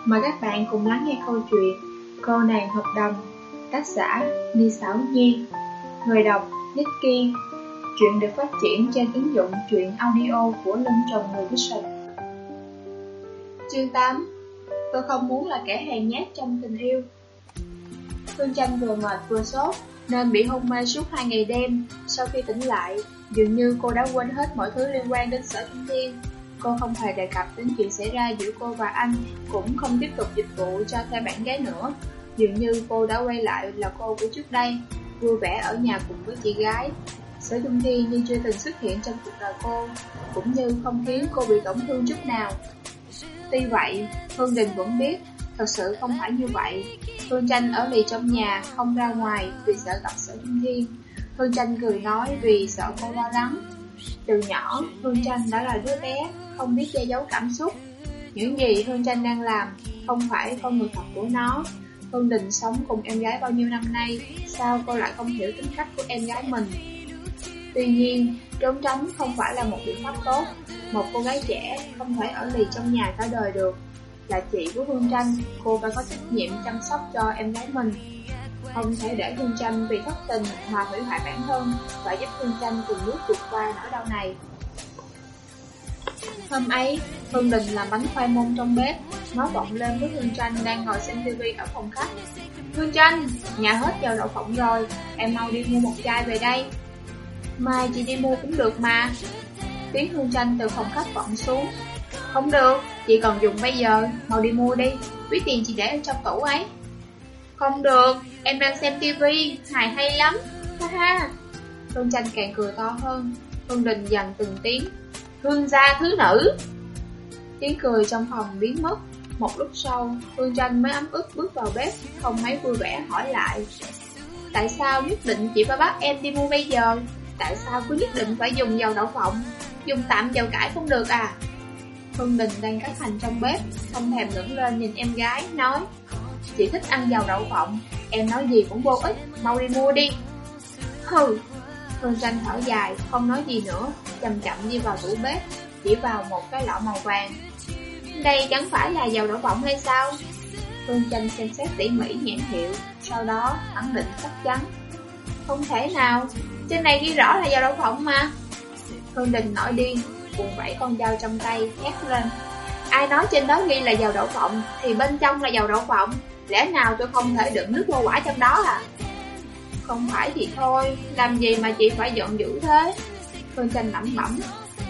Mời các bạn cùng lắng nghe câu chuyện Cô nàng hợp đồng, tác giả Ni Xảo Nhi, người đọc Nicky. Chuyện được phát triển trên ứng dụng truyện audio của Lân Trần Người Vision. Chương 8. Tôi không muốn là kẻ hèn nhát trong tình yêu. Phương Tranh vừa mệt vừa sốt nên bị hôn mê suốt 2 ngày đêm. Sau khi tỉnh lại, dường như cô đã quên hết mọi thứ liên quan đến Sở Trung Thiên. Cô không hề đề cập đến chuyện xảy ra giữa cô và anh, cũng không tiếp tục dịch vụ cho thuê bạn gái nữa. Dường như cô đã quay lại là cô của trước đây, vui vẻ ở nhà cùng với chị gái. Sở Trung Thiên như chưa từng xuất hiện trong cuộc đời cô, cũng như không khiến cô bị tổn thương chút nào. Tuy vậy, Phương Đình vẫn biết, thật sự không phải như vậy. Phương Tranh ở lì trong nhà, không ra ngoài vì sợ gặp Sở Trung Thiên. Phương Tranh cười nói vì sợ cô lo lắng. Từ nhỏ, Phương Tranh đã là đứa bé, không biết che giấu cảm xúc. Những gì Phương Tranh đang làm không phải con người thật của nó. Phương Đình sống cùng em gái bao nhiêu năm nay, sao cô lại không hiểu tính cách của em gái mình? Tuy nhiên, trốn tránh không phải là một biện pháp tốt. Một cô gái trẻ không thể ở lì trong nhà cả đời được. Là chị của Phương Tranh, cô phải có trách nhiệm chăm sóc cho em gái mình. Không thể để Phương Tranh vì thất tình mà hủy hoại bản thân và giúp Phương Tranh từng bước vượt qua nỗi đau này. Hôm ấy, Phương Đình làm bánh khoai môn trong bếp, nói vọng lên với Phương Tranh đang ngồi xem TV ở phòng khách. Phương Tranh, nhà hết dầu đậu phộng rồi, em mau đi mua một chai về đây. Mai chị đi mua cũng được mà. Tiếng Phương Tranh từ phòng khách vọng xuống. Không được, chị còn dùng bây giờ, mau đi mua đi, ví tiền chị để ở trong tủ ấy. Không được, em đang xem TV, hài hay lắm, ha ha. Phương Tranh càng cười to hơn. Phương Đình dần từng tiếng. Hương gia thứ nữ. Tiếng cười trong phòng biến mất. Một lúc sau, Phương Tranh mới ấm ức bước vào bếp, không mấy vui vẻ hỏi lại. Tại sao nhất định chị phải bắt em đi mua bây giờ? Tại sao cứ nhất định phải dùng dầu đậu phộng? Dùng tạm dầu cải không được à? Phương Đình đang cắt hành trong bếp, không thèm ngẩng lên nhìn em gái, nói. Chị thích ăn dầu đậu phộng, em nói gì cũng vô ích, mau đi mua đi. Hừ. Phương Tranh thở dài, không nói gì nữa, chậm chậm đi vào tủ bếp, chỉ vào một cái lọ màu vàng. Đây chẳng phải là dầu đậu phộng hay sao? Phương Tranh xem xét tỉ mỉ nhãn hiệu, sau đó khẳng định chắc chắn. Không thể nào, trên này ghi rõ là dầu đậu phộng mà. Phương Đình nổi điên, cuồng vẫy con dao trong tay, hét lên. Ai nói trên đó ghi là dầu đậu phộng thì bên trong là dầu đậu phộng, lẽ nào tôi không thể đựng nước hoa quả trong đó à? Không phải thì thôi, làm gì mà chị phải giận dữ thế? Phương Tranh lẩm bẩm.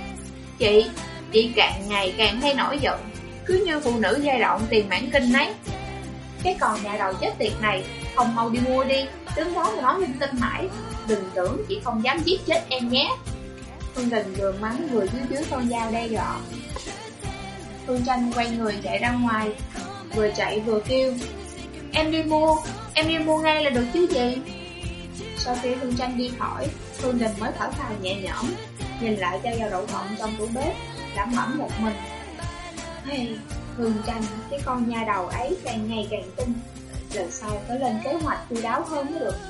Chị càng ngày càng hay nổi giận, cứ như phụ nữ giai đoạn tiền mãn kinh ấy. Cái con nhà đầu chết tiệt này, không mau đi mua đi, đứng đó mà nói linh tinh mãi. Đừng tưởng chị không dám giết chết em nhé. Phương Đình vừa mắng vừa dưới con dao đe dọa. Phương Tranh quay người chạy ra ngoài, vừa chạy vừa kêu. Em đi mua ngay là được chứ gì? Sau khi Phương Tranh đi khỏi, Phương Đình mới thở phào nhẹ nhõm, nhìn lại chai dầu đậu phộng trong tủ bếp, lẩm bẩm một mình. Hey, Phương Tranh, cái con nha đầu ấy càng ngày càng tinh, lần sau phải lên kế hoạch chu đáo hơn mới được.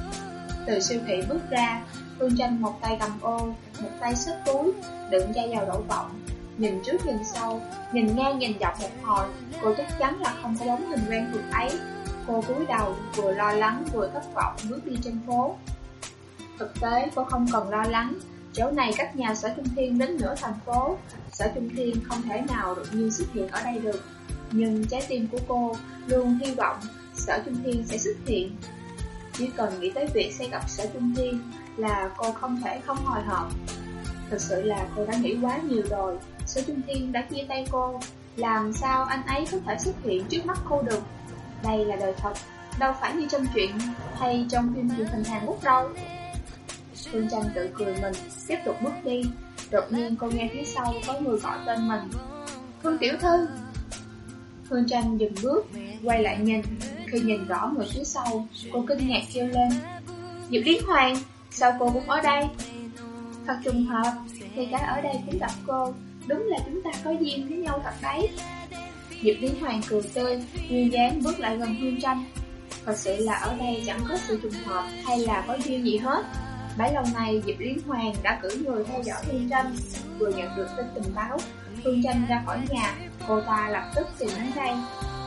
Từ siêu thị bước ra, Phương Tranh một tay cầm ô, một tay xách túi, đựng chai dầu đậu phộng. Nhìn trước nhìn sau, nhìn ngang nhìn dọc một hồi, cô chắc chắn là không có bóng hình quen thuộc ấy. Cô cúi đầu, vừa lo lắng vừa thất vọng bước đi trên phố. Thực tế cô không cần lo lắng, chỗ này cách nhà Sở Trung Thiên đến nửa thành phố. Sở Trung Thiên không thể nào đột nhiên xuất hiện ở đây được. Nhưng trái tim của cô luôn hy vọng Sở Trung Thiên sẽ xuất hiện. Chỉ cần nghĩ tới việc sẽ gặp Sở Trung Thiên là cô không thể không hồi hộp. Thực sự là cô đã nghĩ quá nhiều rồi. Sở Trung Thiên đã chia tay cô, làm sao anh ấy có thể xuất hiện trước mắt cô được? Đây là đời thật, đâu phải như trong truyện hay trong phim truyền hình Hàn Quốc đâu. Phương Tranh tự cười mình, tiếp tục bước đi. Đột nhiên cô nghe phía sau có người gọi tên mình. Phương tiểu thư. Phương Tranh dừng bước, quay lại nhìn. Khi nhìn rõ người phía sau, cô kinh ngạc kêu lên. Diệp Liên Hoàng, sao cô cũng ở đây? Thật trùng hợp, thì cả ở đây cũng gặp cô. Đúng là chúng ta có duyên với nhau thật đấy. Diệp Liên Hoàng cười tươi, duyên dáng bước lại gần Phương Tranh. Thật sự là ở đây chẳng có sự trùng hợp hay là có duyên gì hết. Bấy lâu nay Diệp Liên Hoàng đã cử người theo dõi Phương Tranh. Vừa nhận được tin tình báo Phương Tranh ra khỏi nhà, cô ta lập tức tìm đến đây.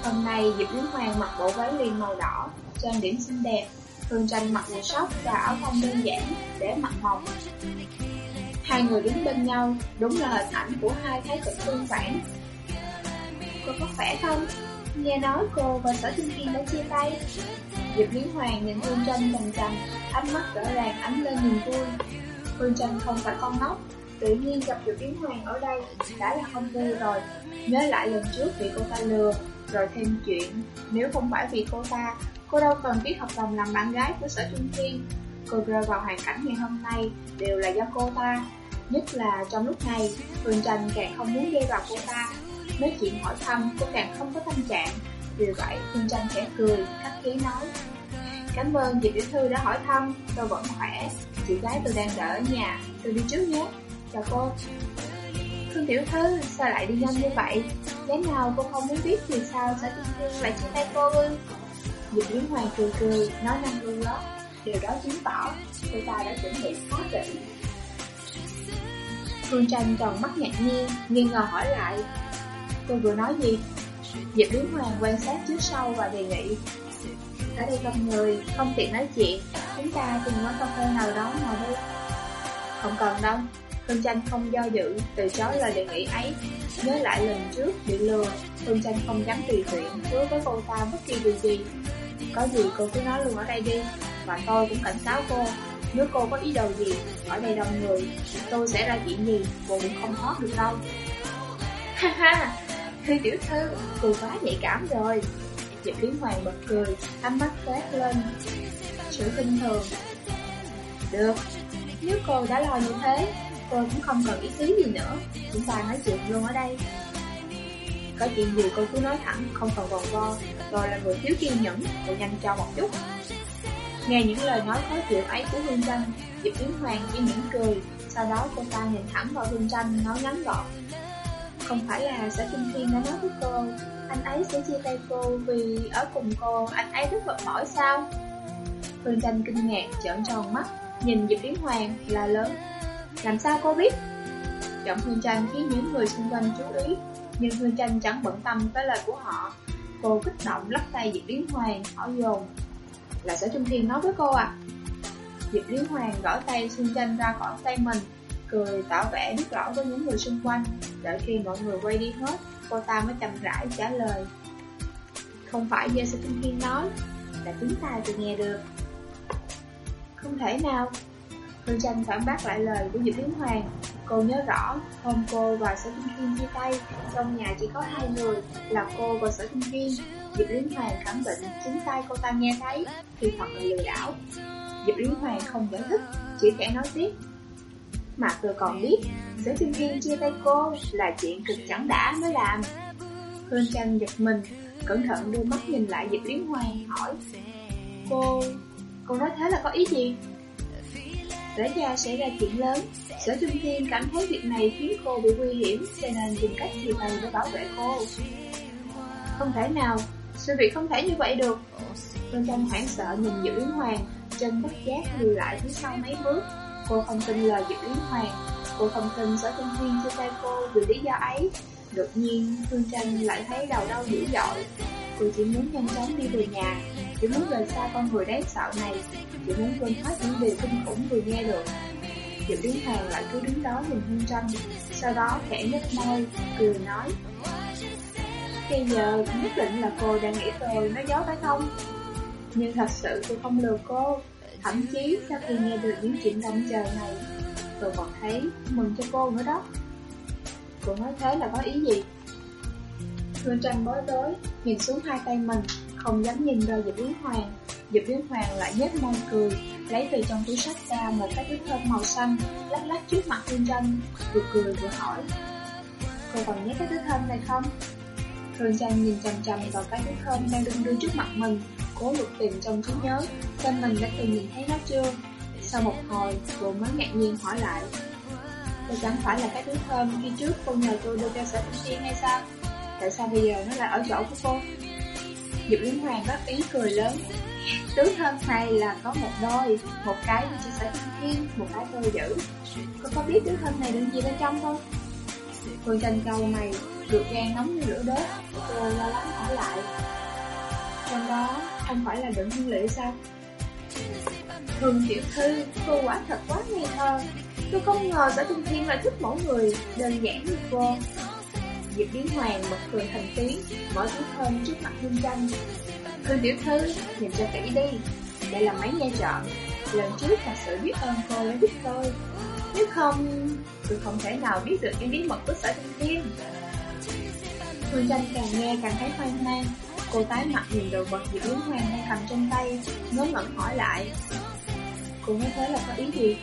Hôm nay Diệp Yến Hoàng mặc bộ váy liền màu đỏ, trang điểm xinh đẹp. Hương Tranh mặc quần sóc và áo phông đơn giản để mặt mỏng. Hai người đứng bên nhau, đúng là hình ảnh của hai thái tử tương phản. Cô có khỏe không? Nghe nói cô và Sở Trung Kiên đã chia tay. Diệp Yến Hoàng nhìn Hương Tranh chằm chằm, ánh mắt rõ ràng ánh lên niềm vui. Hương Tranh không phải con ngốc, tự nhiên gặp Diệp Yến Hoàng ở đây đã là không vui rồi. Nhớ lại lần trước bị cô ta lừa, rồi thêm chuyện. Nếu không phải vì cô đâu cần ký hợp đồng làm bạn gái của Sở Trung Kiên. Cô rơi vào hoàn cảnh ngày hôm nay đều là do cô ta. Nhất là trong lúc này, Hương Tranh càng không muốn dây vào cô ta. Nói chuyện hỏi thăm, cô càng không có tâm trạng. Vì vậy, Hương Tranh khẽ cười, khách khí nói: Cảm ơn chị tiểu thư đã hỏi thăm, tôi vẫn khỏe. Chị gái tôi đang đợi ở nhà, tôi đi trước nhé. Chào cô. Hương tiểu thư, sao lại đi nhanh như vậy? Lẽ nào cô không muốn biết vì sao Sở Trung Kiên lại chia tay cô ư? Diệp Yến Hoàng cười, nói năng lưu loát. Điều đó chứng tỏ cô ta đã chuẩn bị khá kỹ. Hương Tranh tròn mắt ngạc nhiên, nghi ngờ hỏi lại: Tôi vừa nói gì? Diệp Yến Hoàng quan sát trước sau và đề nghị: Ở đây đông người, không tiện nói chuyện, chúng ta tìm quán cà phê nào đó ngồi đi. Không cần đâu. Hương Tranh không do dự, từ chối lời đề nghị ấy. Nhớ lại lần trước bị lừa, Hương Tranh không dám tùy tiện hứa với cô ta bất kỳ điều gì. Có gì cô cứ nói luôn ở đây đi. Và tôi cũng cảnh cáo cô, nếu cô có ý đồ gì, ở đây đông người, tôi sẽ ra chuyện gì, cô cũng không thoát được đâu. Ha ha, Thư tiểu thư, cô quá nhạy cảm rồi. Diệp Yến Hoàng bật cười, ánh mắt toát lên sự khinh thường. Được, nếu cô đã lo như thế, tôi cũng không cần ý tứ gì nữa. Chúng ta nói chuyện luôn ở đây. Có chuyện gì cô cứ nói thẳng, không cần vòng vo. Tôi là người thiếu kiên nhẫn, cô nhanh cho một chút. Nghe những lời nói khó chịu ấy của Hương Tranh, Diệp Yến Hoàng chỉ mỉm cười. Sau đó cô ta nhìn thẳng vào Hương Tranh, nói ngắn gọn: Không phải là Sở Trung Kiên đã nói với cô anh ấy sẽ chia tay cô vì ở cùng cô anh ấy rất mệt mỏi sao? Hương Tranh kinh ngạc trợn tròn mắt, nhìn Diệp Yến Hoàng là lớn: Làm sao cô biết? Giọng Hương Tranh khiến những người xung quanh chú ý, nhưng Hương Tranh chẳng bận tâm tới lời của họ. Cô kích động lắc tay Diệp Yến Hoàng, hỏi dồn: Là Sở Trung Kiên nói với cô à? Diệp Yến Hoàng gỡ tay Hương Tranh ra khỏi tay mình, cười tỏ vẻ biết rõ với những người xung quanh. Đợi khi mọi người quay đi hết, cô ta mới chậm rãi trả lời: Không phải do Sở Trung Kiên nói, là chúng ta tự nghe được. Không thể nào. Hương Tranh phản bác lại lời của Diệp Yến Hoàng. Cô nhớ rõ, hôm cô và Sở Trung Kiên chia tay, trong nhà chỉ có hai người, là cô và Sở Trung Kiên. Diệp Yến Hoàng khẳng định chính tay cô ta nghe thấy, thì thật là lừa đảo. Diệp Yến Hoàng không giải thích, chỉ khẽ nói tiếp: Mà tôi còn biết, Sở Trung Kiên chia tay cô là chuyện cực chẳng đã mới làm. Hương Tranh giật mình, cẩn thận đưa mắt nhìn lại Diệp Yến Hoàng, hỏi: Cô nói thế là có ý gì? Lẽ ra sẽ ra chuyện lớn. Sở Trung Kiên cảm thấy việc này khiến cô bị nguy hiểm, cho nên tìm cách gì tay để bảo vệ cô. Không thể nào, sự việc không thể như vậy được. Hương Tranh hoảng sợ nhìn Diệp Yến Hoàng, chân bất giác lùi lại phía sau mấy bước. Cô không tin lời Diệp Yến Hoàng, cô không tin Sở Trung Kiên chia tay cô vì lý do ấy. Đột nhiên Hương Tranh lại thấy đầu đau dữ dội. Cô chỉ muốn nhanh chóng đi về nhà, chỉ muốn rời xa con người đáng sợ này, chỉ muốn quên hết những điều kinh khủng vừa nghe được. Diệp Yến Hoàng lại cứ đứng đó nhìn Hương Tranh, sau đó khẽ nhếch môi, cười nói: Bây giờ nhất định là cô đang nghĩ tôi nói dối phải không? Nhưng thật sự tôi không lừa cô. Thậm chí sau khi nghe được những chuyện động trời này, tôi còn thấy mừng cho cô nữa đó. Cô nói thế là có ý gì? Hương Tranh bối rối, nhìn xuống hai tay mình, không dám nhìn vào Diệp Yến Hoàng. Diệp Yến Hoàng lại nhếch môi cười, lấy từ trong túi xách ra một cái túi thơm màu xanh, lắc lắc trước mặt Hương Tranh, vừa cười vừa hỏi: Cô còn nhớ cái túi thơm này không? Hương Tranh nhìn chằm chằm vào cái túi thơm đang đung đưa trước mặt mình, cố lục tìm trong trí nhớ xem mình đã từng nhìn thấy nó chưa. Sau một hồi, cô mới ngạc nhiên hỏi lại: Đây chẳng phải là cái túi thơm khi trước cô nhờ tôi đưa cho Sở Trung Kiên hay sao? Tại sao bây giờ nó lại ở chỗ của cô? Diệp Yến Hoàng đắc ý cười lớn: Túi thơm này là có một đôi, một cái cho Sở Trung Kiên, một cái tôi giữ. Cô có biết túi thơm này đựng gì bên trong không? Hương Tranh cau mày, Ruột gan nóng như lửa đốt, cô lo lắng hỏi lại. Trong đó không phải là đựng hương liệu sao? Hương tiểu thư, cô quả thật quá ngây thơ. Tôi không ngờ Sở Trung Thiên lại thích mẫu người đơn giản như cô. Diệp Biến Hoàng bật cười thành tiếng, mở túi thơm trước mặt Hương Tranh. Hương tiểu thư, nhìn cho kỹ đi, đây là máy nghe trộm. Lần trước thật sự biết ơn cô đã giúp tôi. Nếu không, tôi không thể nào biết được những bí mật của Sở Trung Thiên. Hương Tranh càng nghe càng thấy hoang mang. Cô tái mặt nhìn đồ vật Diệp Biến Hoàng đang cầm trên tay, ngớ ngẩn hỏi lại. Cô nói thế là có ý gì?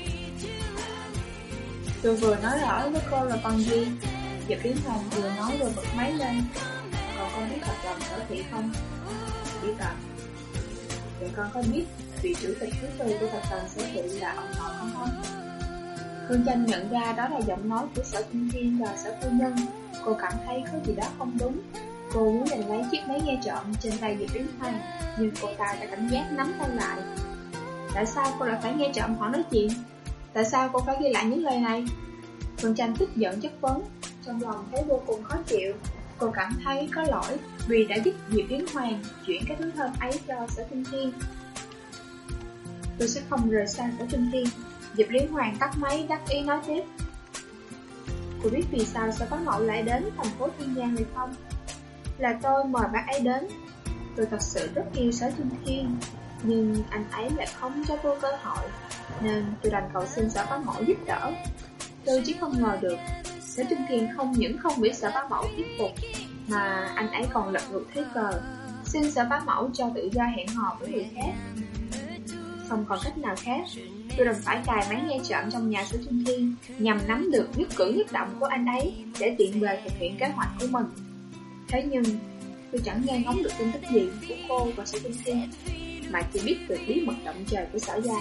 Tôi vừa nói rõ với cô là con gì? Diệp Biến Hoàng vừa nói vừa bật máy lên. Còn con biết hợp đồng Sở Thị không? Biết ạ. Vậy con có biết vị chủ tịch thứ tư của tập đoàn Sở Thị là ông nội không? Hương Tranh nhận ra đó là giọng nói của Sở Trung Thiên và Sở Phu Nhân. Cô cảm thấy có gì đó không đúng. Cô muốn giành lấy chiếc máy nghe trộm trên tay Diệp Biến Hoàng, nhưng cô ta đã cảnh giác nắm tay lại. Tại sao cô lại phải nghe trộm họ nói chuyện? Tại sao cô phải ghi lại những lời này? Hương Tranh tức giận chất vấn, trong lòng thấy vô cùng khó chịu. Cô cảm thấy có lỗi vì đã giúp Diệp Biến Hoàng chuyển cái túi thơm ấy cho Sở Trung Thiên. Tôi sẽ không rời xa Sở Trung Thiên. Diệp Biến Hoàng tắt máy đắc ý nói tiếp. Cô biết vì sao Sở Bá Mậu lại đến thành phố Thiên Giang hay không? Là tôi mời bác ấy đến. Tôi thật sự rất yêu Sở Trung Thiên, nhưng anh ấy lại không cho tôi cơ hội, nên tôi đành cầu xin Sở Bá Mậu giúp đỡ. Tôi chỉ không ngờ được Sở Trung Thiên không những không bị Sở Bá Mậu thuyết phục, mà anh ấy còn lật ngược thế cờ, xin Sở Bá Mậu cho tự do hẹn hò với người khác. Không còn cách nào khác, tôi đành phải cài máy nghe trộm trong nhà Sở Trung Thiên nhằm nắm được nhất cử nhất động của anh ấy để tiện bề thực hiện kế hoạch của mình. Thế nhưng tôi chẳng nghe ngóng được tin tức gì của cô và Sở Trung Thiên, mà chỉ biết được bí mật động trời của Sở gia.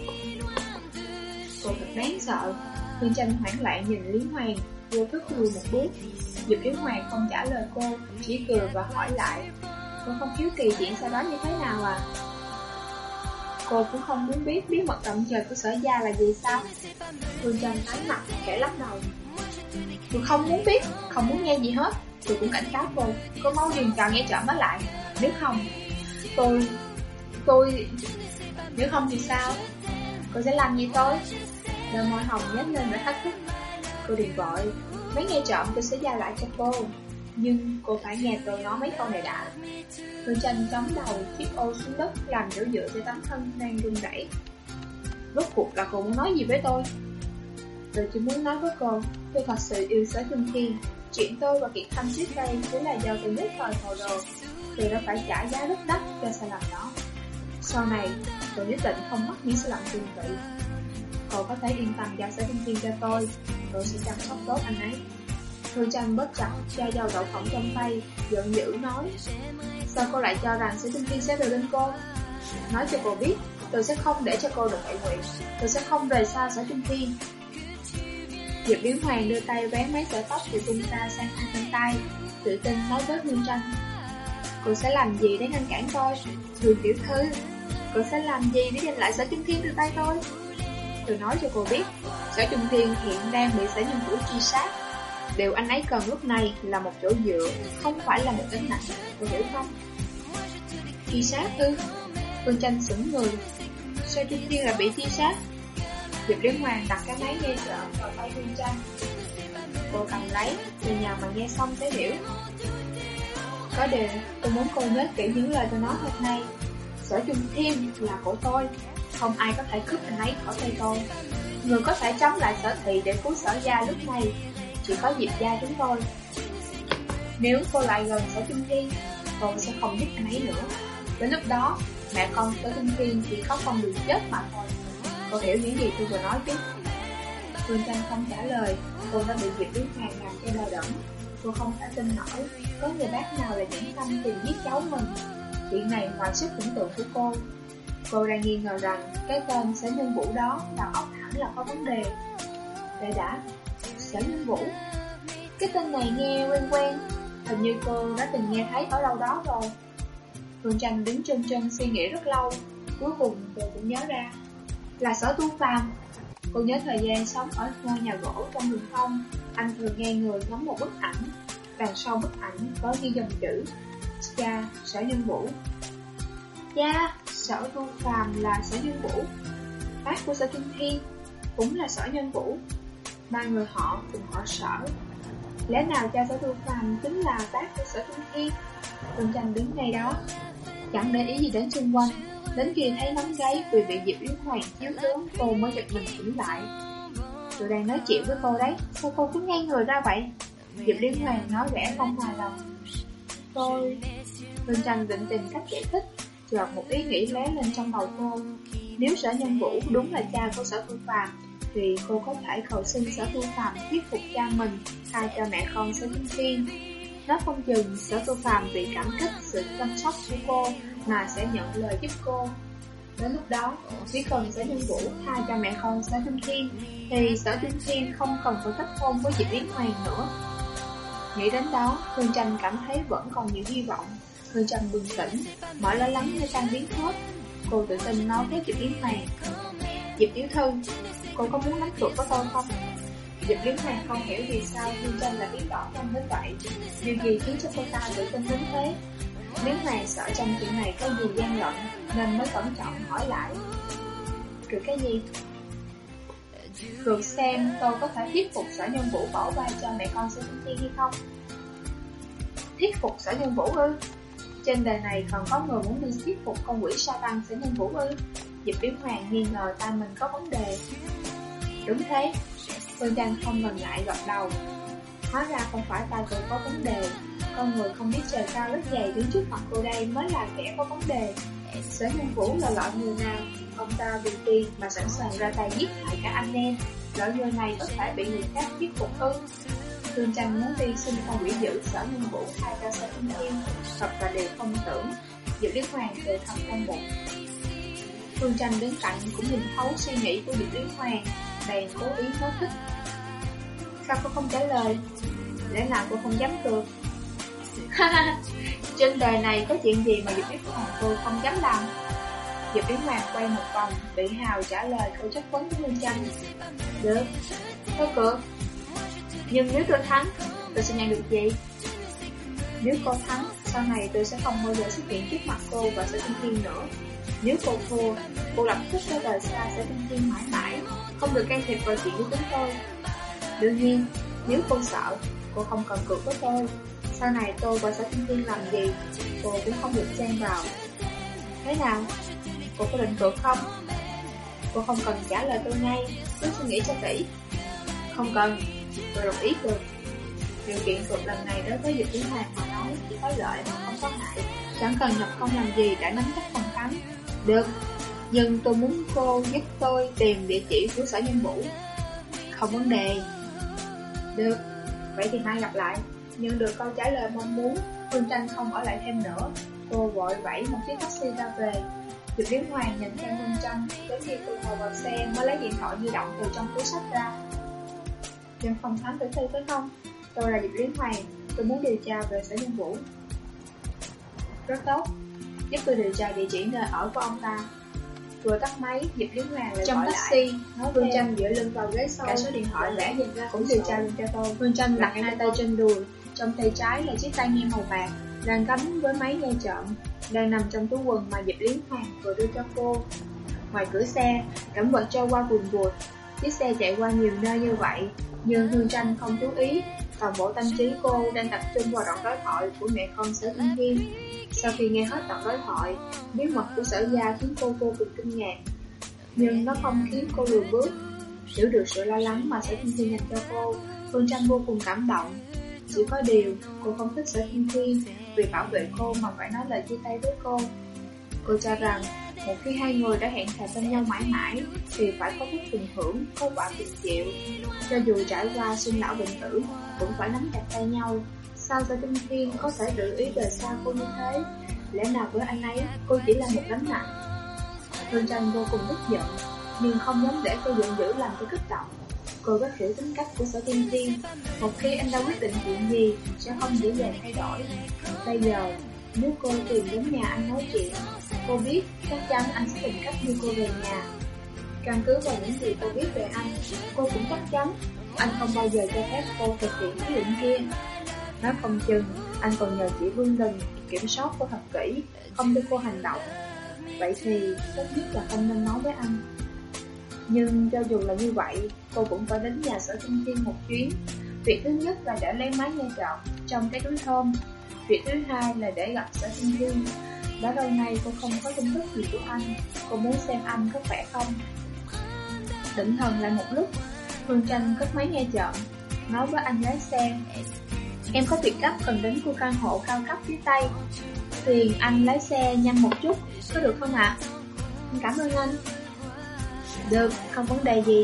Cô thật đáng sợ. Hương Tranh hoảng loạn nhìn Lý Hoàng, vô thức lùi một bước. Diệp Biến Hoàng không trả lời cô, chỉ cười và hỏi lại. Cô không hiếu kỳ chuyện sau đó như thế nào à? Cô cũng không muốn biết bí mật động trời của Sở gia là gì sao? Hương Tranh tái mặt, khẽ lắc đầu. Tôi không muốn biết, không muốn nghe gì hết. Tôi cũng cảnh cáo cô mau dừng trò nghe trộm nó lại. Nếu không, nếu không thì sao? Cô sẽ làm gì tôi? Đôi môi hồng nhếch lên để thách thức. Cô đừng vội, mấy nghe trộm tôi sẽ giao lại cho cô. Nhưng cô phải nghe tôi nói mấy câu này đã. Hương Tranh chống đầu chiếc ô xuống đất, làm dựa dựa cho tấm thân đang run rẩy. Rốt cuộc là cô muốn nói gì với tôi? Tôi chỉ muốn nói với cô, tôi thật sự yêu Sở Trung Thiên. Chuyện tôi và Kiệt Thanh trước đây chỉ là do tôi nhất thời hồ đồ. Tôi đã phải trả giá rất đắt cho sai lầm đó. Sau này, tôi nhất định không mắc những sai lầm tương tự. Cô có thể yên tâm giao Sở Trung Thiên cho tôi sẽ chăm sóc tốt anh ấy. Hương Tranh bóp chặt chai dầu đậu phộng trong tay, giận dữ nói. Sao cô lại cho rằng Sở Trung Thiên sẽ rời bên cô? Nói cho cô biết, tôi sẽ không để cho cô được hệ lụy. Tôi sẽ không rời xa Sở Trung Thiên. Diệp Biến Hoàng đưa tay vén mấy sợi tóc của tung ra sang hai bên tay, tự tin nói với Hương Tranh. Cô sẽ làm gì để ngăn cản tôi? Hương tiểu thư, cô sẽ làm gì để giành lại Sở Trung Thiên từ tay tôi? Tôi nói cho cô biết, Sở Trung Thiên hiện đang bị Sở Nhân Vũ truy sát. Điều anh ấy cần lúc này là một chỗ dựa, không phải là một gánh nặng, cô hiểu không? Truy sát ư? Hương Tranh sững người. Sở Trung Thiên là bị truy sát? Diệp Biến Hoàng đặt cái máy nghe trộm vào tay Hương Tranh. Cô cầm lấy, từ nhà mà nghe xong sẽ hiểu. Có điều, tôi muốn cô nhớ kỹ những lời tôi nói hôm nay. Sở Trung Thiên là của tôi, không ai có thể cướp anh ấy khỏi tay tôi. Người có thể chống lại Sở Thị để cứu Sở gia lúc này chỉ có Diệp gia chúng tôi. Nếu cô lại gần Sở Trung Thiên, tôi sẽ không giúp anh ấy nữa. Đến lúc đó, mẹ con Sở Trung Thiên chỉ có con đường chết mà thôi. Cô hiểu những gì tôi vừa nói chứ? Hương Tranh không trả lời. Cô đã bị Diệp Biến Hoàng làm cho đau đớn. Cô không thể tin nổi có người bác nào là nhẫn tâm tìm giết cháu mình. Chuyện này ngoài sức tưởng tượng của cô. Cô đang nghi ngờ rằng cái tên Sở Nhân Vũ đó đầu óc hẳn là có vấn đề. Để đã, Sở Nhân Vũ, cái tên này nghe quen quen. Hình như cô đã từng nghe thấy ở đâu đó rồi. Hương Tranh đứng chân chân suy nghĩ rất lâu. Cuối cùng cô cũng nhớ ra là Sở Tu Phàm. Cô nhớ thời gian sống ở ngôi nhà gỗ trong rừng thông, anh thường nghe người ngắm một bức ảnh. Đằng sau bức ảnh có ghi dòng chữ: cha, Sở Nhân Vũ. Cha, Sở Tu Phàm là Sở Nhân Vũ. Bác của Sở Kinh Thiên cũng là Sở Nhân Vũ. Ba người họ cùng họ Sở. Lẽ nào cha Sở Tu Phàm chính là bác của Sở Kinh Thiên? Phương Tranh đứng ngay đó, chẳng để ý gì đến xung quanh. Đến khi thấy nóng gáy vì bị Diệp Yến Hoàng chiếu tướng, cô mới giật mình tỉnh lại. Tôi đang nói chuyện với cô đấy, sao cô cứ ngang người ra vậy? Diệp Yến Hoàng nói vẻ không hài lòng. Phương Tranh định tìm cách giải thích, chợt một ý nghĩ lóe lên trong đầu cô. Nếu Sở Nhân Vũ đúng là cha của Sở Tu Phàm, thì cô có thể cầu xin Sở Tu Phàm thuyết phục cha mình tha cho mẹ con Sở Kinh Thiên. Nói không chừng Sở Tu Phàm vì cảm kích sự chăm sóc của cô mà sẽ nhận lời giúp cô. Đến lúc đó, chỉ cần Sở Nhân Vũ tha cho mẹ con Sở Kinh Thiên, thì Sở Kinh Thiên không cần phải kết hôn với Diệp Yến Hoàng nữa. Nghĩ đến đó, Phương Tranh cảm thấy vẫn còn nhiều hy vọng. Phương Tranh bừng tỉnh, mọi lo lắng như tan biến hết. Cô tự tin nói với Diệp Yến Hoàng: Diệp tiểu thư, cô có muốn nắm cược với tôi không? Diệp Yến Hoàng không hiểu vì sao Phương Tranh lại biến đỏ nhanh đến vậy. Điều gì khiến cho cô ta tự tin đến thế? Yến Hoàng sợ trong chuyện này có gì gian lận nên mới cẩn trọng hỏi lại: cược cái gì? Cược xem tôi có thể thuyết phục Sở Nhân Vũ bỏ vai cho mẹ con Sở Kinh Thiên hay không? Thuyết phục Sở Nhân Vũ ư? Trên đời này còn có người muốn đi thuyết phục con quỷ sa tăng Sở Nhân Vũ ư? Diệp Yến Hoàng nghi ngờ tay mình có vấn đề. Đúng thế. Phương Tranh không ngần ngại gật đầu. Hóa ra không phải tay cô có vấn đề, con người không biết trời cao đất dày đứng trước mặt cô đây mới là kẻ có vấn đề. Sở Nhân Vũ là loại người nào? Ông ta vì tiền mà sẵn sàng ra tay giết hại cả anh em. Loại người này có thể bị người khác thuyết phục ư? Phương Tranh muốn đi xin con quỷ dữ Sở Nhân Vũ thay cho Sở Kinh Thiên, thật là điều không tưởng. Diệp Yến Hoàng cười thầm trong bụng. Phương Tranh đứng cạnh cũng nhìn thấu suy nghĩ của Diệp Yến Hoàng, bèn cố ý nói thích. Sao cô không trả lời? Lẽ nào cô không dám cược? Trên đời này có chuyện gì mà Diệp Yến Hoàng cô không dám làm? Diệp Yến Hoàng quay một vòng, tự hào trả lời câu chất vấn của Phương Tranh. Được, tôi cược. Nhưng nếu tôi thắng, tôi sẽ nhận được gì? Nếu cô thắng, sau này tôi sẽ không bao giờ xuất hiện trước mặt cô và Sở Kinh Thiên nữa. Nếu cô thua, cô lập tức sẽ rời xa Sở Kinh Thiên mãi mãi, không được can thiệp vào chuyện của chúng tôi. Đương nhiên, nếu cô sợ, cô không cần cược với tôi. Sau này tôi và Sở Kinh Thiên làm gì, cô cũng không được xen vào. Thế nào? Cô có định cược không? Cô không cần trả lời tôi ngay, cứ suy nghĩ cho kỹ. Không cần, tôi đồng ý cược. Điều kiện cược lần này đối với Diệp Yến Hoàng mà nói chỉ có lợi mà không có hại. Chẳng cần nhập không làm gì đã nắm chắc phần thắng. Được, nhưng tôi muốn cô giúp tôi tìm địa chỉ của Sở Nhân Vũ. Không vấn đề. Được, vậy thì mai gặp lại. Nhận được câu trả lời mong muốn, Phương Tranh không ở lại thêm nữa. Cô vội vẫy một chiếc taxi ra về. Diệp Yến Hoàng nhìn theo Phương Tranh, đến khi cô ngồi vào xe mới lấy điện thoại di động từ trong túi sách ra. Dân phòng khám tử thi phải không? Tôi là Diệp Yến Hoàng, tôi muốn điều tra về Sở Nhân Vũ. Rất tốt, giúp tôi điều tra địa chỉ nơi ở của ông ta. Vừa tắt máy, Diệp Yến Hoàng lại trong gọi taxi, lại. Phương Tranh dựa lưng vào ghế sau, cả số điện thoại lẽ nhìn ra cũng điều tra luôn cho tôi. Phương Tranh đặt hai tay trên đùi, trong tay trái là chiếc tai nghe màu bạc, đang gắn với máy nghe trộm, đang nằm trong túi quần mà Diệp Yến Hoàng vừa đưa cho cô. Ngoài cửa xe, cảnh vật trôi qua vùn vụt. Chiếc xe chạy qua nhiều nơi như vậy, nhưng Phương Tranh không chú ý. Toàn bộ tâm trí cô đang tập trung vào đoạn đối thoại của mẹ con Sở Kinh Thiên. Sau khi nghe hết đoạn đối thoại, bí mật của Sở gia khiến cô vô cùng kinh ngạc, nhưng nó không khiến cô lùi bước. Hiểu được sự lo lắng mà Sở Kinh Thiên dành cho cô, Phương Tranh vô cùng cảm động. Chỉ có điều, cô không thích Sở Kinh Thiên vì bảo vệ cô mà phải nói lời chia tay với cô. Cô cho rằng, một khi hai người đã hẹn thề bên nhau mãi mãi, thì phải có phúc cùng hưởng, có quả cùng chịu. Cho dù trải qua sinh lão bệnh tử, cũng phải nắm chặt tay nhau. Sao Sở Kinh Thiên có thể tự ý rời xa cô như thế? Lẽ nào với anh ấy, cô chỉ là một gánh nặng? Phương Tranh vô cùng tức giận, nhưng không dám để cô giận dữ làm cho kích động. Cô rất hiểu tính cách của Sở Kinh Thiên. Một khi anh đã quyết định chuyện gì, sẽ không dễ dàng thay đổi. Bây giờ, nếu cô tìm đến nhà anh nói chuyện, cô biết chắc chắn anh sẽ tìm cách đưa cô về nhà. Căn cứ vào những gì cô biết về anh, cô cũng chắc chắn anh không bao giờ cho phép cô thực hiện ý định kia. Nói không chừng, anh còn nhờ chị Vương Đình kiểm soát cô thật kỹ, không cho cô hành động. Vậy thì, tốt nhất là không nên nói với anh. Nhưng cho dù là như vậy, cô cũng phải đến nhà Sở Tinh Thiên một chuyến. Việc thứ nhất là để lấy máy nghe trộm trong cái túi thơm. Việc thứ hai là để gặp Sở Tinh Thiên. Đã lâu nay cô không có tin tức gì của anh. Cô muốn xem anh có khỏe không. Định thần lại một lúc, Phương Tranh cất máy nghe trộm, nói với anh lái xe: em có việc gấp cần đến khu căn hộ cao cấp phía Tây. Phiền anh lái xe nhanh một chút, có được không ạ? Cảm ơn anh. Được, không vấn đề gì.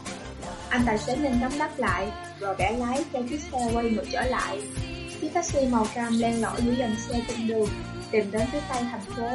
Anh tài xế nhanh chóng đáp lại, rồi bẻ lái cho chiếc xe quay ngược trở lại. Chiếc taxi màu cam len lỏi giữa dòng xe trên đường, tìm đến phía Tây thành phố.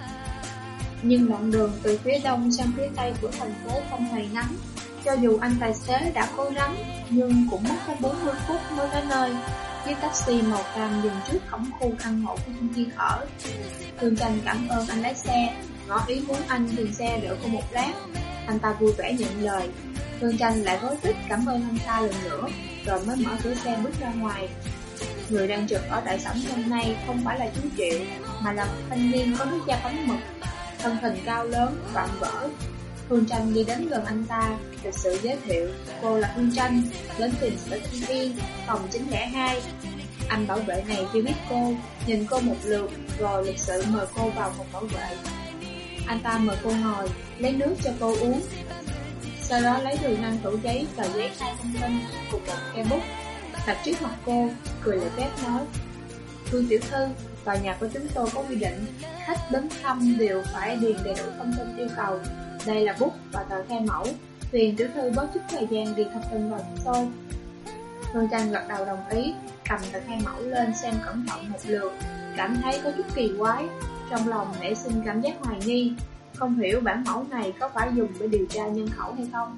Nhưng đoạn đường từ phía đông sang phía Tây của thành phố không hề ngắn. Cho dù anh tài xế đã cố gắng, nhưng cũng mất tới 40 phút mới tới nơi. Chiếc taxi màu cam dừng trước cổng khu căn hộ của Phương Thiên ở. Phương Tranh cảm ơn anh lái xe, ngỏ ý muốn anh dừng xe đợi cô một lát. Anh ta vui vẻ nhận lời. Phương Tranh lại rối rít cảm ơn anh ta lần nữa, rồi mới mở cửa xe bước ra ngoài. Người đang trực ở đại sảnh hôm nay không phải là chú Triệu, mà là một thanh niên có nước da bánh mực, thân hình cao lớn, vạm vỡ. Phương Tranh đi đến gần anh ta, lịch sự giới thiệu: cô là Phương Tranh, đến tìm Sở Tinh Thiên, phòng 902. Anh bảo vệ này chưa biết cô, nhìn cô một lượt, rồi lịch sự mời cô vào phòng bảo vệ. Anh ta mời cô ngồi, lấy nước cho cô uống. Sau đó lấy từ ngăn tủ giấy tờ giấy khai thông tin cùng một cây bút đặt trước mặt cô, cười lễ phép nói: Phương tiểu thư, tòa nhà của chúng tôi có quy định khách đến thăm đều phải điền đầy đủ thông tin yêu cầu. Đây là bút và tờ khai mẫu, phiền tiểu thư bớt chút thời gian điền thông tin vào tôi. Phương Tranh gật đầu đồng ý, cầm tờ khai mẫu lên xem cẩn thận một lượt, cảm thấy có chút kỳ quái, trong lòng nảy sinh cảm giác hoài nghi, không hiểu bản mẫu này có phải dùng để điều tra nhân khẩu hay không.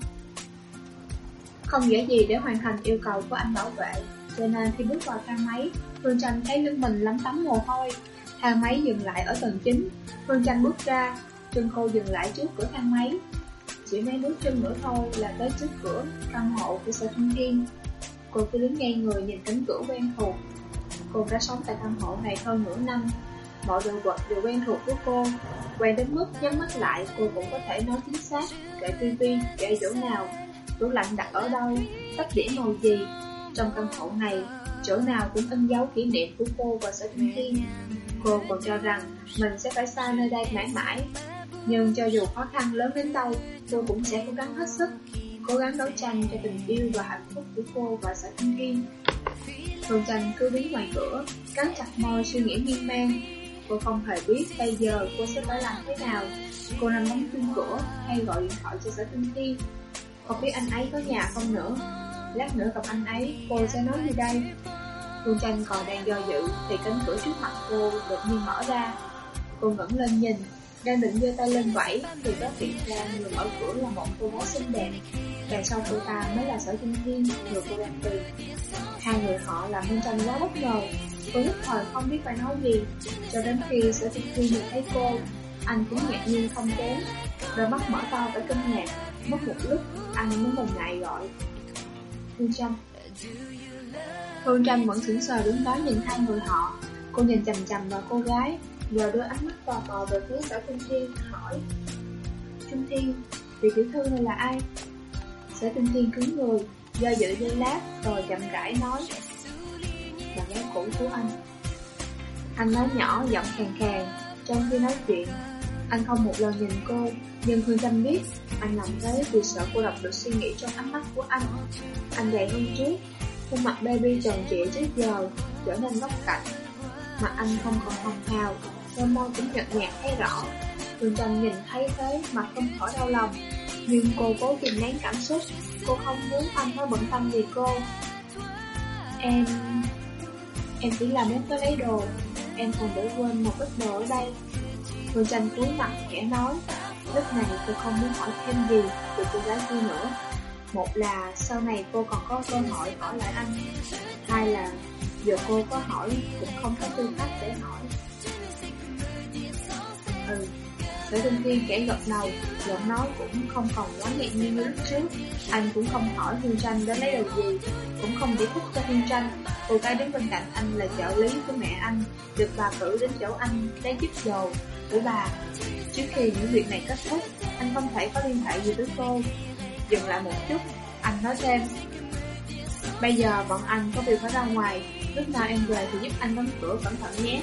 Không dễ gì để hoàn thành yêu cầu của anh bảo vệ, cho nên khi bước vào thang máy, Phương Tranh thấy lưng mình lấm tấm mồ hôi. Thang máy dừng lại ở tầng 9, Phương Tranh bước ra, chân cô dừng lại trước cửa thang máy. Chỉ mấy bước chân nữa thôi là tới trước cửa căn hộ của Sở Tinh Thiên. Cô cứ đứng ngay người nhìn cánh cửa quen thuộc. Cô đã sống tại căn hộ này hơn nửa năm, mọi đồ vật đều quen thuộc với cô, quen đến mức nhắm mắt lại cô cũng có thể nói chính xác kệ tivi kệ chỗ nào, tủ lạnh đặt ở đâu, tách đĩa màu gì. Trong căn hộ này, chỗ nào cũng in dấu kỷ niệm của cô và Sở Tinh Thiên. Cô còn cho rằng mình sẽ phải xa nơi đây mãi mãi. Nhưng cho dù khó khăn lớn đến đâu, cô cũng sẽ cố gắng hết sức, cố gắng đấu tranh cho tình yêu và hạnh phúc của cô và Sở Tinh Thiên. Phương Tranh cứ đứng ngoài cửa, cắn chặt môi suy nghĩ miên man. Cô không hề biết bây giờ cô sẽ phải làm thế nào. Cô nên bấm chuông cửa hay gọi điện thoại cho Sở Tinh Thiên. Không biết anh ấy có nhà không nữa. Lát nữa gặp anh ấy, cô sẽ nói gì đây? Phương Tranh còn đang do dự thì cánh cửa trước mặt cô đột nhiên mở ra. Cô ngẩng lên nhìn, đang định giơ tay lên vẫy thì phát hiện ra người mở cửa là một cô gái xinh đẹp. Đằng sau cô ta mới là Sở Tinh Thiên, người cô đang tìm. Hai người họ làm Phương Tranh quá bất ngờ. Cô nhất thời không biết phải nói gì. Cho đến khi Sở Tinh Thiên nhìn thấy cô, anh cũng ngạc nhiên không kém, đôi mắt mở to vẻ kinh ngạc. Mất một lúc, anh mới ngần ngại gọi: Phương Tranh. Phương Tranh vẫn sững sờ đứng đó nhìn hai người họ. Cô nhìn chằm chằm vào cô gái, rồi đưa ánh mắt tò mò về phía Sở Tinh Thiên, hỏi: Tinh Thiên, vị tiểu thư này là ai? Sở Tinh Thiên cứng người, do dự giây lát, rồi chậm rãi nói: Là gái cũ của anh. Anh nói nhỏ, giọng khàn khàn. Trong khi nói chuyện, anh không một lần nhìn cô, nhưng Phương Tranh biết anh làm thế vì sợ cô đọc được suy nghĩ trong ánh mắt của anh. Anh gầy hơn trước, khuôn mặt baby tròn trịa trước giờ trở nên góc cạnh. Mặt anh không còn hồng hào, đôi môi cũng nhợt nhạt thấy rõ. Phương Tranh nhìn thấy thế mà không khỏi đau lòng, nhưng cô cố kìm nén cảm xúc. Cô không muốn anh phải bận tâm vì cô. Em chỉ là muốn tới lấy đồ. Em còn để quên một ít đồ ở đây. Phương Tranh cúi mặt khẽ nói. Lúc này tôi không muốn hỏi thêm gì từ cô gái kia nữa. Một là sau này cô còn có cơ hội hỏi lại anh, hai là giờ cô có hỏi cũng không có tư cách để hỏi. Sở Tinh Thiên kẻ gật đầu, giọng nói cũng không còn quá ngạc nhiên như lúc trước. Anh cũng không hỏi Hương Tranh đến lấy đồ gì, cũng không giải thích cho Hương Tranh cô gái đứng bên cạnh anh là trợ lý của mẹ anh, được bà cử đến chỗ anh lấy giúp đồ của bà. Trước khi những việc này kết thúc, anh không thể có liên hệ gì với cô. Dừng lại một chút, anh nói thêm: bây giờ bọn anh có việc phải ra ngoài, lúc nào em về thì giúp anh đóng cửa cẩn thận nhé.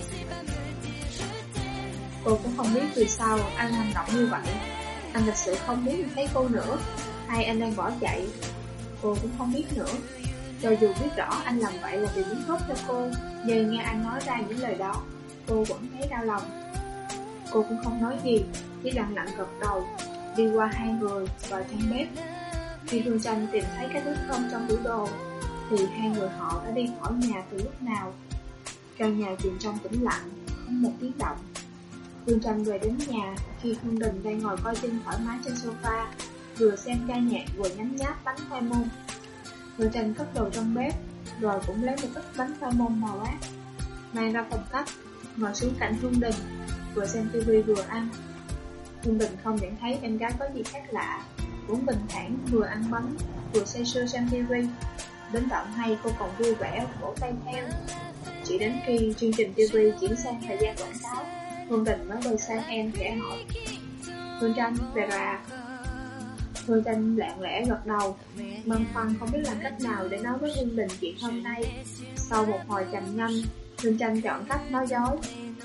Cô cũng không biết vì sao anh hành động như vậy. Anh thật sự không muốn thấy cô nữa, hay anh đang bỏ chạy? Cô cũng không biết nữa. Cho dù biết rõ anh làm vậy là vì muốn tốt cho cô, nhưng nghe anh nói ra những lời đó, cô vẫn thấy đau lòng. Cô cũng không nói gì, chỉ lặng lặng gật đầu, đi qua hai người vào trong bếp. Khi Hương Tranh tìm thấy cái túi không trong tủ đồ, thì hai người họ đã đi khỏi nhà từ lúc nào. Căn nhà chìm trong tĩnh lặng, không một tiếng động. Hương Tranh về đến nhà khi Hương Đình đang ngồi coi phim thoải mái trên sofa, vừa xem ca nhạc vừa nhấm nháp bánh khoai môn. Hương Tranh cất đồ trong bếp, rồi cũng lấy một ít bánh khoai môn màu bát, mang ra phòng khách, ngồi xuống cạnh Hương Đình, vừa xem TV vừa ăn. Hương Đình không nhận thấy em gái có gì khác lạ, cũng bình thản vừa ăn bánh vừa say sưa xem TV. Đến tận hay cô còn vui vẻ vỗ tay theo. Chỉ đến khi chương trình TV chuyển sang thời gian quảng cáo, Hương Đình mới quay sang em khẽ hỏi: Hương Tranh, về rồi à? Hương Tranh lặng lẽ gật đầu, băn khoăn không biết làm cách nào để nói với Hương Đình chuyện hôm nay. Sau một hồi trầm ngâm, Hương Tranh chọn cách nói dối: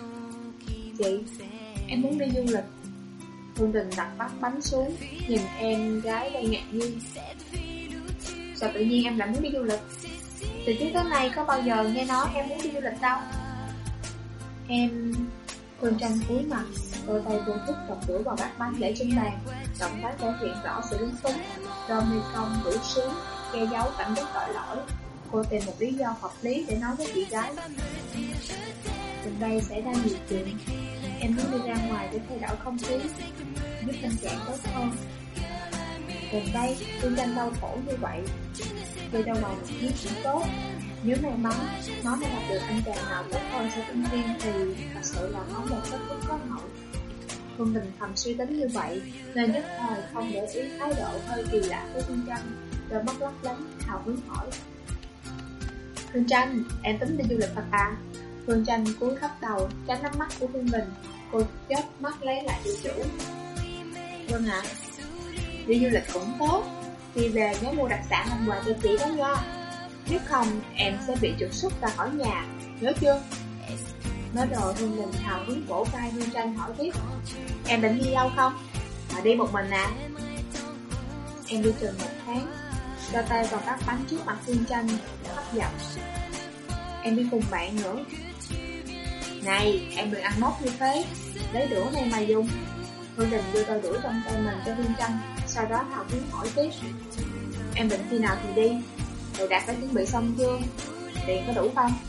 chị, em muốn đi du lịch. Hương Đình đặt bát bánh xuống, nhìn em gái đầy ngạc nhiên. Sao tự nhiên em lại muốn đi du lịch? Từ trước tới nay có bao giờ nghe nói em muốn đi du lịch đâu. Em... Hương Tranh cúi mặt, đôi tay vô thức đập đũa vào bát bánh để trên bàn, động tác thể hiện rõ sự lúng túng. Rơm mi cong rủ xuống, che giấu cảm giác tội lỗi. Cô tìm một lý do hợp lý để nói với chị gái: gần đây xảy ra nhiều chuyện, em muốn đi ra ngoài để thay đổi không khí, giúp tâm trạng tốt hơn. Gần đây, Hương Tranh đau khổ như vậy, gây đau đầu một chiếc cũng tốt. Nếu may mắn, nó đã gặp được anh chàng nào tốt hơn so sinh viên thì thật sự là có một kết thúc có hậu. Hương Đình thầm suy tính như vậy, nên nhất thời không để ý thái độ hơi kỳ lạ của Hương Tranh, rồi mắt lấp lánh, hào hứng hỏi: Hương Tranh, em tính đi du lịch thật à? Hương Tranh cúi thấp đầu, tránh ánh mắt của Hương Đình. Cô chớp mắt lấy lại tự chủ: vâng ạ. Đi du lịch cũng tốt, khi về nhớ mua đặc sản làm quà cho chị đó nha. Nếu không, em sẽ bị trục xuất ra khỏi nhà, nhớ chưa? Nói rồi Hương Đình hào hứng vỗ vai Hương Tranh hỏi tiếp: em định đi đâu không? Đi một mình à? Em đi chừng 1 tháng. Cho tay vào các bánh trước mặt Hương Tranh, hấp dẫn. Em đi cùng bạn nữa. Này, em đừng ăn mốc như thế, lấy đũa này mà dùng. Hương Đình đưa đôi đũa trong tay mình cho Hương Tranh, sau đó hào hứng hỏi tiếp: em định khi nào thì đi? Đồ đạc đã chuẩn bị xong chưa? Tiền có đủ không?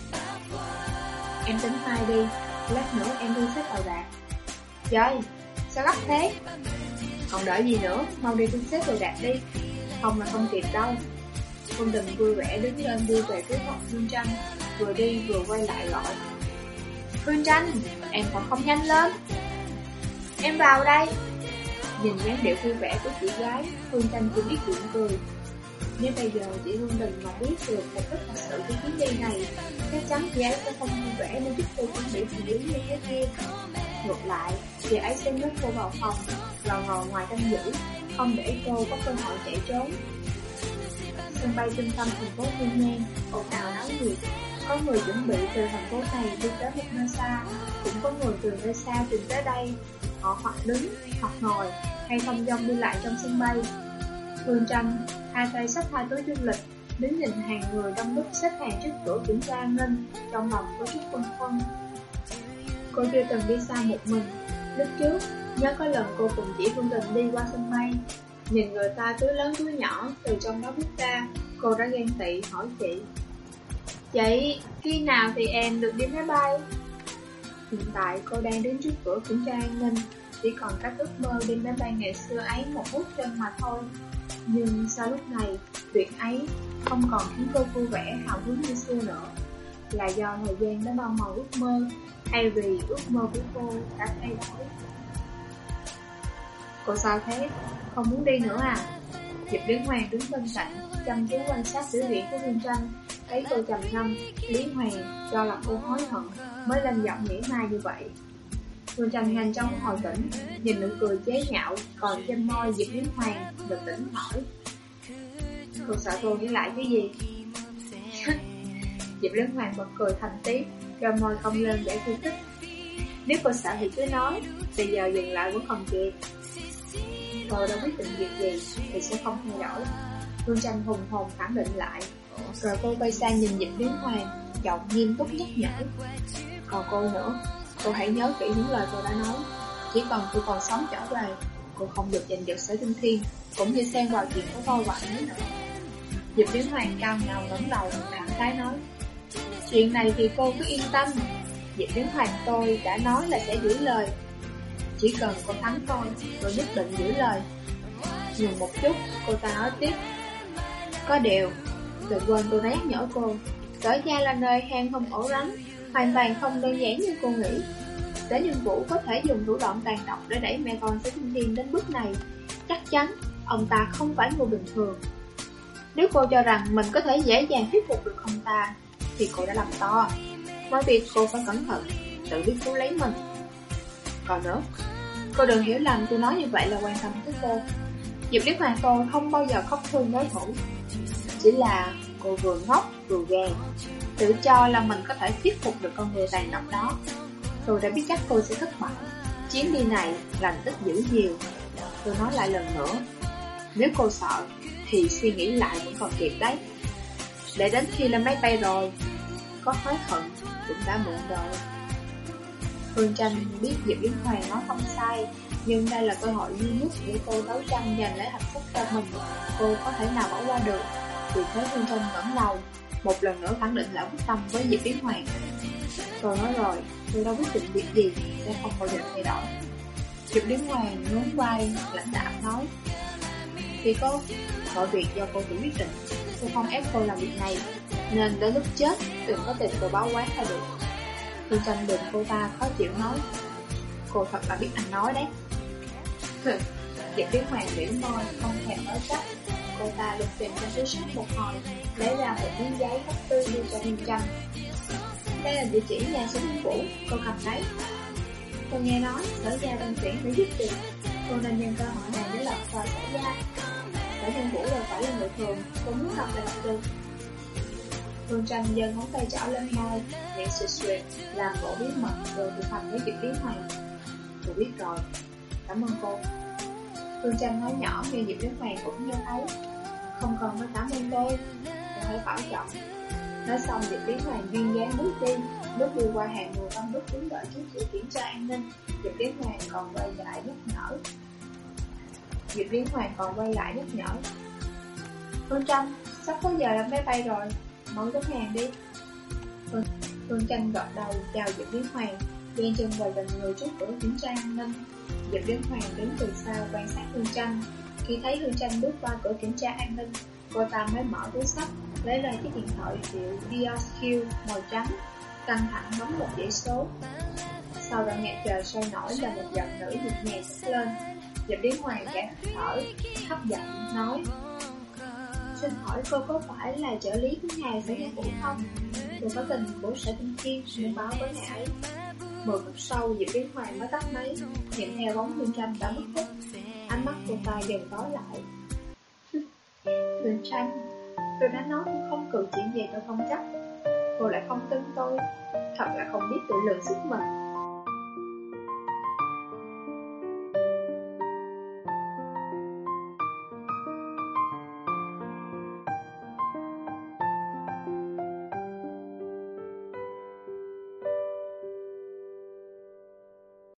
Em tính mai đi, lát nữa em đi xếp đồ đạc. Trời, sao gấp thế? Còn đợi gì nữa, mau đi thu xếp đồ đạc đi, không là không kịp đâu. Hương Đình vui vẻ đứng lên đi về phía phòng Hương Tranh, vừa đi vừa quay lại gọi: Hương Tranh, em còn không nhanh lên. Em vào đây. Nhìn dáng điệu vui vẻ của chị gái, Hương Tranh chỉ biết gượng cười. Nếu bây giờ chị Hương Đình mà biết được mục đích thật sự của chuyến đi này, chắc chắn chị ấy sẽ không vui vẻ nên giúp cô chuẩn bị hành lý như thế kia. Ngược lại, chị ấy sẽ nhốt cô vào phòng, rồi ngồi ngoài canh giữ, không để cô có cơ hội chạy trốn. Sân bay trung tâm thành phố Hương Nhan ồn ào náo nhiệt. Có người chuẩn bị từ thành phố này đi tới một nơi xa, cũng có người từ nơi xa tìm tới đây. Họ hoặc đứng, hoặc ngồi, hay thông dong đi lại trong sân bay. Hương Tranh, hai tay xách 2 túi du lịch, đứng nhìn hàng người đông đúc xếp hàng trước cửa kiểm tra an ninh, trong lòng có chút phân vân. Cô chưa từng đi xa một mình. Lúc trước, nhớ có lần cô cùng chị Hương Đình đi qua sân bay, nhìn người ta túi lớn túi nhỏ từ trong đó bước ra, cô đã ghen tị hỏi chị: chị, khi nào thì em được đi máy bay? Hiện tại cô đang đứng trước cửa kiểm tra an ninh, chỉ còn cách ước mơ đi máy bay ngày xưa ấy một bước chân mà thôi. Nhưng sau lúc này, việc ấy không còn khiến cô vui vẻ hào hứng như xưa nữa. Là do thời gian đã bao màu ước mơ, hay vì ước mơ của cô đã thay đổi? Cô sao thế? Không muốn đi nữa à? Diệp Liên Hoàng đứng bên cạnh, chăm chú quan sát biểu hiện của Hương Tranh. Thấy cô trầm ngâm, Lý Hoàng cho là cô hối hận, mới lên giọng mỉa mai như vậy. Hương Tranh nhanh chóng hồi tỉnh, nhìn nụ cười chế nhạo còn trên môi Diệp Liên Hoàng, bình tĩnh hỏi: cô sợ tôi nghĩ lại cái gì? Diệp Liên Hoàng bật cười thành tiếng, cho môi cong lên để khiêu khích. Nếu cô sợ thì cứ nói, bây giờ dừng lại vẫn còn kịp. Tôi đã quyết định việc gì thì sẽ không thay đổi. Hương Tranh hùng hồn khẳng định lại. Rồi cô quay sang nhìn Diệp Liên Hoàng, giọng nghiêm túc nhắc nhở: còn cô nữa, cô hãy nhớ kỹ những lời tôi đã nói. Chỉ cần tôi còn sống trở về, cô không được giành giật Sở Tinh Thiên, cũng như xen vào chuyện của tôi và anh ấy nữa. Diệp Liên Hoàng cao ngạo ngẩng đầu, thẳng khái nói: chuyện này thì cô cứ yên tâm. Diệp Liên Hoàng tôi đã nói là sẽ giữ lời. Chỉ cần cô thắng tôi nhất định giữ lời. Ngừng một chút, cô ta nói tiếp: có điều, đừng quên tôi nhắc nhở cô, Sở Gia là nơi hang hung ổ rắn, hoàn toàn không đơn giản như cô nghĩ. Tế Nhân Vũ có thể dùng thủ đoạn tàn độc để đẩy mẹ con Sở Tinh Thiên đến bước này. Chắc chắn ông ta không phải người bình thường. Nếu cô cho rằng mình có thể dễ dàng thuyết phục được ông ta, thì cô đã làm to. Mọi việc cô phải cẩn thận, tự biết cứu lấy mình. Còn nữa, cô đừng hiểu lầm tôi nói như vậy là quan tâm tới cô. Diệp Liên Hoàng tôi không bao giờ khóc thương đối thủ. Chỉ là cô vừa ngốc vừa ghen, tự cho là mình có thể thuyết phục được con người tàn độc đó. Tôi đã biết chắc cô sẽ thất bại. Chuyến đi này lành ít dữ nhiều. Tôi nói lại lần nữa, nếu cô sợ thì suy nghĩ lại vẫn còn kịp đấy. Để đến khi lên máy bay rồi, có hối hận cũng đã muộn rồi. Hương Tranh biết Diệp Liên Hoàng nói không sai, nhưng đây là cơ hội duy nhất để cô đấu tranh giành lấy hạnh phúc cho mình. Cô có thể nào bỏ qua được. Vì thế Hương Tranh ngẩng đầu, một lần nữa khẳng định lại quyết tâm với Diệp Liên Hoàng. Tôi nói rồi, tôi đã quyết định việc gì sẽ không bao giờ thay đổi. Diệp Liên Hoàng nhún vai, lãnh đạm nói: thì cô, mọi việc do cô tự quyết định. Tôi không ép cô làm việc này, nên đến lúc chết đừng có tìm cô báo quán là được. Hương Tranh đừng cô ta khó chịu nói: cô thật là biết anh nói đấy. Diệp Liên Hoàng mỉm môi, không thèm nói trách. Cô ta lục tìm trong túi sách một hồi, lấy ra một miếng giấy hấp tư đưa cho Hương Tranh. Đây là địa chỉ nhà Sở Nhân Vũ, cô cầm đấy. Tôi nghe nói Sở Gia đang tuyển để giúp tiền, cô nên nhân cơ hội này để lọt vào Sở Gia. Sở Nhân Vũ đâu phải là người thường, cô muốn học là học được. Hương Tranh giơ ngón tay trỏ lên môi, miệng xịt xịt, làm bộ bí mật rồi thực hành với Diệp Liên Hoàng. Tôi biết rồi, cảm ơn cô. Hương Tranh nói nhỏ nghe Diệp Liên Hoàng cũng nghe thấy. Không cần phải cảm ơn tôi hãy bảo trọng. Nói xong Diệp Liên Hoàng duyên dáng bước đi. Lúc đi qua hàng người đông đúc đứng đợi trước sự kiểm tra an ninh, Diệp Liên Hoàng còn quay lại nhắc nhở. Hương Tranh, sắp tới giờ là máy bay rồi, mau đến hàng đi. Hương Tranh gật đầu chào Diệp Liên Hoàng, chen chân vào gần người trước cửa kiểm tra an ninh. Diệp Liên Hoàng đứng từ xa quan sát Hương Tranh. Khi thấy Hương Tranh bước qua cửa kiểm tra an ninh, cô ta mới mở túi sách, lấy ra chiếc điện thoại hiệu DSQ màu trắng, căng thẳng bấm một dãy số. Sau đoạn nhạc trời sôi nổi là một giọng nữ nhịp nhàng cất lên. Diệp Liên Hoàng khẽ thở, thấp giọng nói: xin hỏi cô có phải là trợ lý của ngài Sở Nhân Vũ không? Tôi có tình của Sở Tinh Thiên muốn báo với ngài ấy. 10 phút sau, Diệp Liên Hoàng mới tắt máy, nhìn theo bóng Hương Tranh đã mất tích. Ánh mắt cô ta dần tối lại. Hương Tranh, tôi đã nói không cự chuyện gì tôi không chấp. Cô lại không tin tôi, thật là không biết tự lượng sức mình.